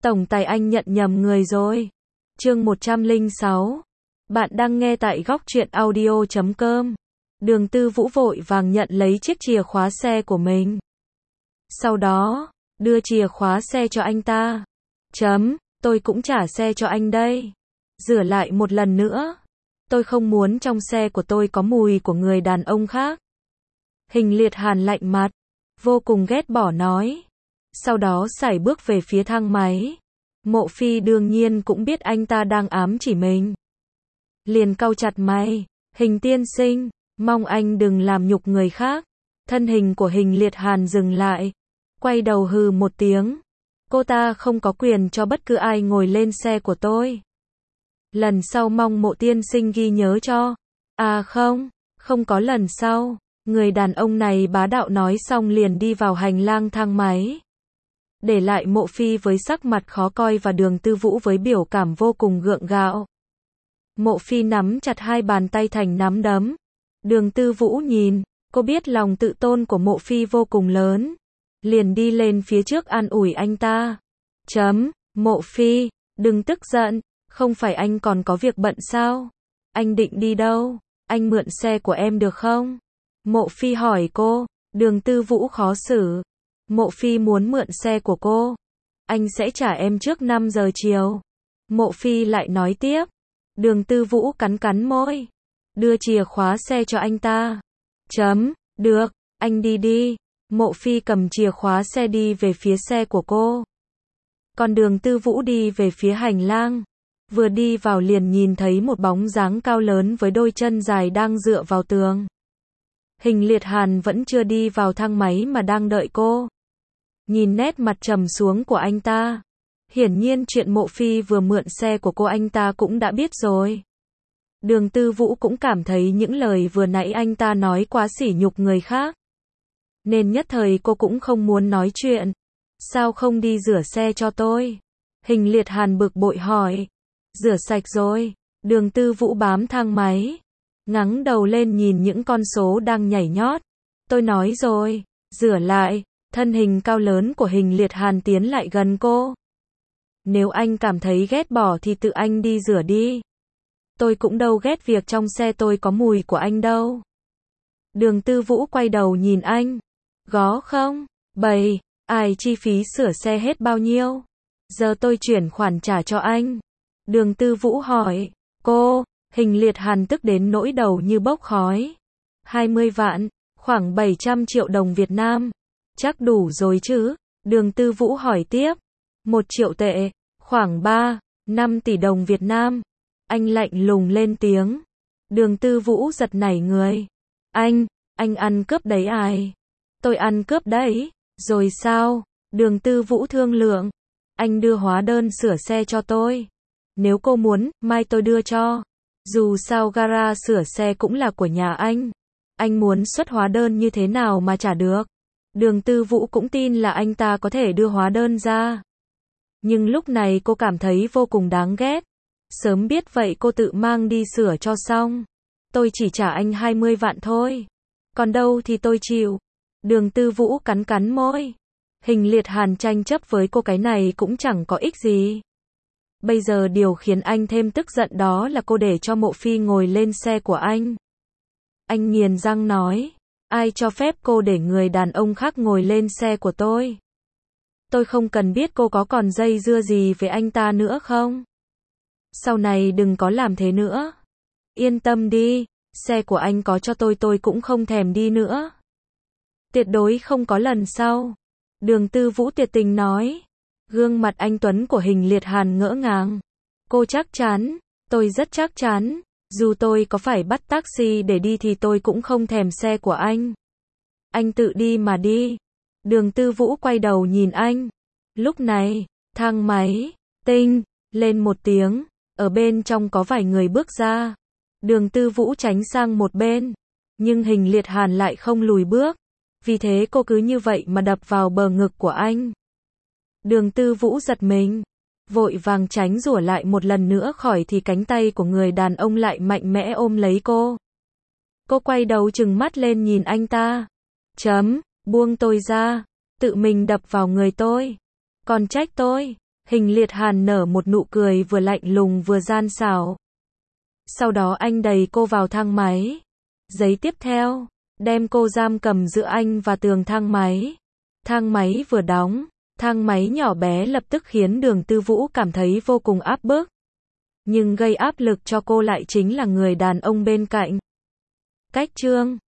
Tổng tài anh nhận nhầm người rồi. Chương 106. Bạn đang nghe tại góc truyện audio.com. Đường Tư Vũ vội vàng nhận lấy chiếc chìa khóa xe của mình. Sau đó, đưa chìa khóa xe cho anh ta. Tôi cũng trả xe cho anh đây. Rửa lại một lần nữa. Tôi không muốn trong xe của tôi có mùi của người đàn ông khác. Hình Liệt Hàn lạnh mặt, vô cùng ghét bỏ nói. Sau đó sải bước về phía thang máy. Mộ Phi đương nhiên cũng biết anh ta đang ám chỉ mình. Liền cau chặt mày, Hình tiên sinh, mong anh đừng làm nhục người khác. Thân hình của Hình Liệt Hàn dừng lại, quay đầu hừ một tiếng. Cô ta không có quyền cho bất cứ ai ngồi lên xe của tôi. Lần sau mong Mộ tiên sinh ghi nhớ cho. À không có lần sau. Người đàn ông này bá đạo nói xong liền đi vào hành lang thang máy. Để lại Mộ Phi với sắc mặt khó coi và Đường Tư Vũ với biểu cảm vô cùng gượng gạo. Mộ Phi nắm chặt hai bàn tay thành nắm đấm. Đường Tư Vũ nhìn, cô biết lòng tự tôn của Mộ Phi vô cùng lớn. Liền đi lên phía trước an ủi anh ta. Mộ Phi, đừng tức giận, không phải anh còn có việc bận sao? Anh định đi đâu? Anh mượn xe của em được không? Mộ Phi hỏi cô. Đường Tư Vũ khó xử. Mộ Phi muốn mượn xe của cô. Anh sẽ trả em trước 5 giờ chiều. Mộ Phi lại nói tiếp. Đường Tư Vũ cắn môi. Đưa chìa khóa xe cho anh ta. Được, anh đi đi. Mộ Phi cầm chìa khóa xe đi về phía xe của cô. Còn Đường Tư Vũ đi về phía hành lang. Vừa đi vào liền nhìn thấy một bóng dáng cao lớn với đôi chân dài đang dựa vào tường. Hình Liệt Hàn vẫn chưa đi vào thang máy mà đang đợi cô. Nhìn nét mặt trầm xuống của anh ta. Hiển nhiên chuyện Mộ Phi vừa mượn xe của cô anh ta cũng đã biết rồi. Đường Tư Vũ cũng cảm thấy những lời vừa nãy anh ta nói quá sỉ nhục người khác. Nên nhất thời cô cũng không muốn nói chuyện. Sao không đi rửa xe cho tôi? Hình Liệt Hàn bực bội hỏi. Rửa sạch rồi. Đường Tư Vũ bám thang máy. Ngẩng đầu lên nhìn những con số đang nhảy nhót. Tôi nói rồi, rửa lại. Thân hình cao lớn của Hình Liệt Hàn tiến lại gần cô. Nếu anh cảm thấy ghét bỏ thì tự anh đi rửa đi. Tôi cũng đâu ghét việc trong xe tôi có mùi của anh đâu. Đường Tư Vũ quay đầu nhìn anh. Có không? Bầy, ai chi phí sửa xe hết bao nhiêu? Giờ tôi chuyển khoản trả cho anh. Đường Tư Vũ hỏi. Cô, Hình Liệt Hàn tức đến nỗi đầu như bốc khói. 20 vạn, khoảng 700 triệu đồng Việt Nam. Chắc đủ rồi chứ? Đường Tư Vũ hỏi tiếp. 1 triệu tệ, khoảng 3-5 tỷ đồng Việt Nam. Anh lạnh lùng lên tiếng. Đường Tư Vũ giật nảy người. Anh ăn cướp đấy ai? Tôi ăn cướp đấy. Rồi sao? Đường Tư Vũ thương lượng. Anh đưa hóa đơn sửa xe cho tôi. Nếu cô muốn, mai tôi đưa cho. Dù sao gara sửa xe cũng là của nhà anh. Anh muốn xuất hóa đơn như thế nào mà trả được? Đường Tư Vũ cũng tin là anh ta có thể đưa hóa đơn ra. Nhưng lúc này cô cảm thấy vô cùng đáng ghét. Sớm biết vậy cô tự mang đi sửa cho xong. Tôi chỉ trả anh 20 vạn thôi. Còn đâu thì tôi chịu. Đường Tư Vũ cắn môi. Hình Liệt Hàn tranh chấp với cô cái này cũng chẳng có ích gì. Bây giờ điều khiến anh thêm tức giận đó là cô để cho Mộ Phi ngồi lên xe của anh. Anh nghiến răng nói. Ai cho phép cô để người đàn ông khác ngồi lên xe của tôi? Tôi không cần biết cô có còn dây dưa gì với anh ta nữa không? Sau này đừng có làm thế nữa. Yên tâm đi, xe của anh có cho tôi cũng không thèm đi nữa. Tuyệt đối không có lần sau. Đường Tư Vũ tuyệt tình nói. Gương mặt anh tuấn của Hình Liệt Hàn ngỡ ngàng. Cô chắc chắn? Tôi rất chắc chắn. Dù tôi có phải bắt taxi để đi thì tôi cũng không thèm xe của anh. Anh tự đi mà đi. Đường Tư Vũ quay đầu nhìn anh. Lúc này, thang máy, tinh, lên một tiếng. Ở bên trong có vài người bước ra. Đường Tư Vũ tránh sang một bên. Nhưng Hình Liệt Hàn lại không lùi bước. Vì thế cô cứ như vậy mà đập vào bờ ngực của anh. Đường Tư Vũ giật mình. Vội vàng tránh rủa lại một lần nữa khỏi thì cánh tay của người đàn ông lại mạnh mẽ ôm lấy cô. Cô quay đầu trừng mắt lên nhìn anh ta. Buông tôi ra. Tự mình đập vào người tôi. Còn trách tôi. Hình Liệt Hàn nở một nụ cười vừa lạnh lùng vừa gian xảo. Sau đó anh đẩy cô vào thang máy. Giây tiếp theo, đem cô giam cầm giữa anh và tường thang máy. Thang máy vừa đóng, thang máy nhỏ bé lập tức khiến Đường Tư Vũ cảm thấy vô cùng áp bức. Nhưng gây áp lực cho cô lại chính là người đàn ông bên cạnh. Cách chương